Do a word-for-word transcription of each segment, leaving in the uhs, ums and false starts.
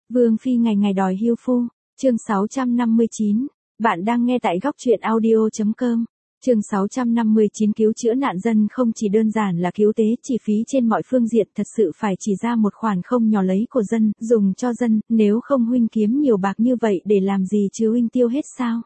Vương phi ngày ngày đòi hưu phu, chương sáu trăm năm mươi chín. Bạn đang nghe tại góc truyện audio.com. Chương sáu trăm năm mươi chín cứu chữa nạn dân không chỉ đơn giản là cứu tế chi phí trên mọi phương diện, thật sự phải chỉ ra một khoản không nhỏ lấy của dân, dùng cho dân, nếu không huynh kiếm nhiều bạc như vậy để làm gì chứ huynh tiêu hết sao?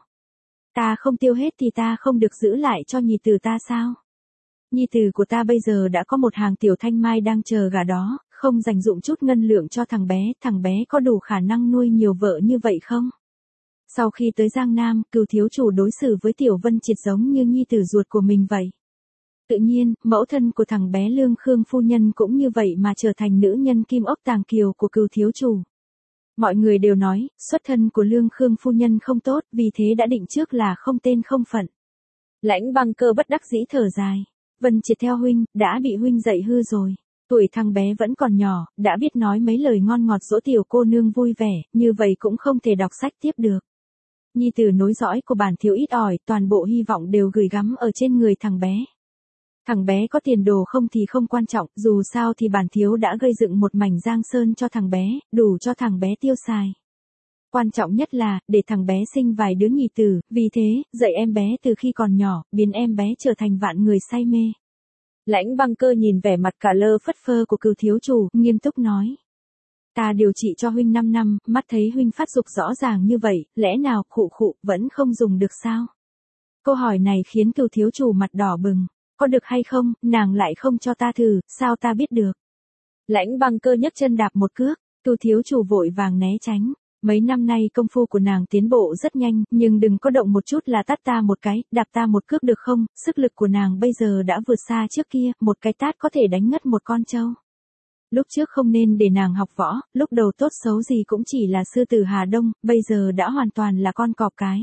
Ta không tiêu hết thì ta không được giữ lại cho nhi tử ta sao? Nhi tử của ta bây giờ đã có một hàng tiểu thanh mai đang chờ gả đó, không dành dụng chút ngân lượng cho thằng bé, thằng bé có đủ khả năng nuôi nhiều vợ như vậy không? Sau khi tới Giang Nam, Cửu thiếu chủ đối xử với Tiểu Vân Triệt giống như nhi tử ruột của mình vậy. Tự nhiên, mẫu thân của thằng bé Lương Khương phu nhân cũng như vậy mà trở thành nữ nhân kim ốc tàng kiều của Cửu thiếu chủ. Mọi người đều nói, xuất thân của Lương Khương phu nhân không tốt, vì thế đã định trước là không tên không phận. Lãnh Băng Cơ bất đắc dĩ thở dài. Vân Triệt theo huynh, đã bị huynh dạy hư rồi. Tuổi thằng bé vẫn còn nhỏ, đã biết nói mấy lời ngon ngọt dỗ tiểu cô nương vui vẻ, như vậy cũng không thể đọc sách tiếp được. Nhi tử nối dõi của bản thiếu ít ỏi, toàn bộ hy vọng đều gửi gắm ở trên người thằng bé. Thằng bé có tiền đồ không thì không quan trọng, dù sao thì bản thiếu đã gây dựng một mảnh giang sơn cho thằng bé, đủ cho thằng bé tiêu xài. Quan trọng nhất là, để thằng bé sinh vài đứa nhì tử, vì thế, dạy em bé từ khi còn nhỏ, biến em bé trở thành vạn người say mê. Lãnh Băng Cơ nhìn vẻ mặt cả lơ phất phơ của Cửu thiếu chủ, nghiêm túc nói. Ta điều trị cho huynh năm năm, mắt thấy huynh phát dục rõ ràng như vậy, lẽ nào khụ khụ vẫn không dùng được sao? Câu hỏi này khiến Cửu thiếu chủ mặt đỏ bừng. Có được hay không, nàng lại không cho ta thử, sao ta biết được? Lãnh Băng Cơ nhấc chân đạp một cước, Cửu thiếu chủ vội vàng né tránh. Mấy năm nay công phu của nàng tiến bộ rất nhanh, nhưng đừng có động một chút là tát ta một cái, đạp ta một cước được không? Sức lực của nàng bây giờ đã vượt xa trước kia, một cái tát có thể đánh ngất một con trâu. Lúc trước không nên để nàng học võ, lúc đầu tốt xấu gì cũng chỉ là sư tử Hà Đông, bây giờ đã hoàn toàn là con cọp cái.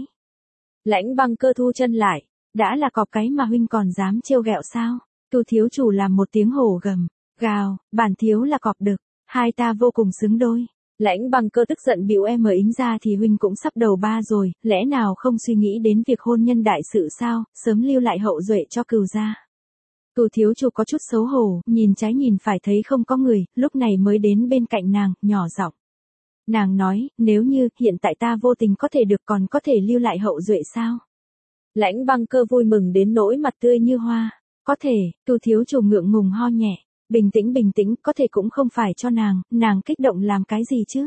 Lãnh Băng Cơ thu chân lại, đã là cọp cái mà huynh còn dám trêu ghẹo sao? Cửu thiếu chủ làm một tiếng hổ gầm, gào, bản thiếu là cọp đực, hai ta vô cùng xứng đôi. Lãnh Băng Cơ tức giận bĩu em ở ính ra thì huynh cũng sắp đầu ba rồi, lẽ nào không suy nghĩ đến việc hôn nhân đại sự sao, sớm lưu lại hậu duệ cho Cửu gia. Cửu thiếu chủ có chút xấu hổ, nhìn trái nhìn phải thấy không có người, lúc này mới đến bên cạnh nàng, nhỏ giọng. Nàng nói, nếu như hiện tại ta vô tình có thể được còn có thể lưu lại hậu duệ sao? Lãnh Băng Cơ vui mừng đến nỗi mặt tươi như hoa. Có thể, Cửu thiếu chủ ngượng ngùng ho nhẹ. Bình tĩnh bình tĩnh, có thể cũng không phải cho nàng, nàng kích động làm cái gì chứ?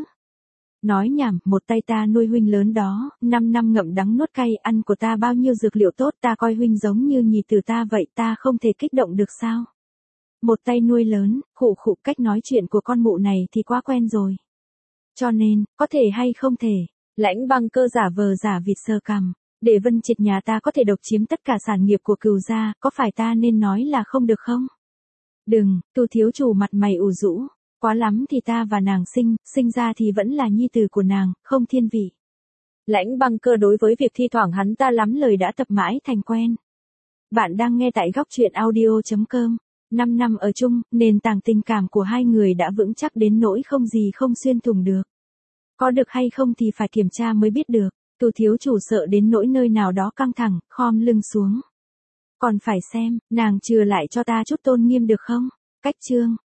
Nói nhảm, một tay ta nuôi huynh lớn đó, năm năm ngậm đắng nuốt cay, ăn của ta bao nhiêu dược liệu tốt, ta coi huynh giống như nhì tử ta vậy, ta không thể kích động được sao? Một tay nuôi lớn, khụ khụ, cách nói chuyện của con mụ này thì quá quen rồi. Cho nên, có thể hay không thể, Lãnh Băng Cơ giả vờ giả vịt sờ cằm, để Vân Triệt nhà ta có thể độc chiếm tất cả sản nghiệp của Cửu gia, có phải ta nên nói là không được không? Đừng, Cửu thiếu chủ mặt mày ủ rũ, quá lắm thì ta và nàng sinh, sinh ra thì vẫn là nhi tử của nàng, không thiên vị. Lãnh Băng Cơ đối với việc thi thoảng hắn ta lắm lời đã tập mãi thành quen. Bạn đang nghe tại góc truyện audio.com. Năm năm ở chung, nền tảng tình cảm của hai người đã vững chắc đến nỗi không gì không xuyên thủng được. Có được hay không thì phải kiểm tra mới biết được. Cửu thiếu chủ sợ đến nỗi nơi nào đó căng thẳng, khom lưng xuống. Còn phải xem, nàng chừa lại cho ta chút tôn nghiêm được không? Cách chương.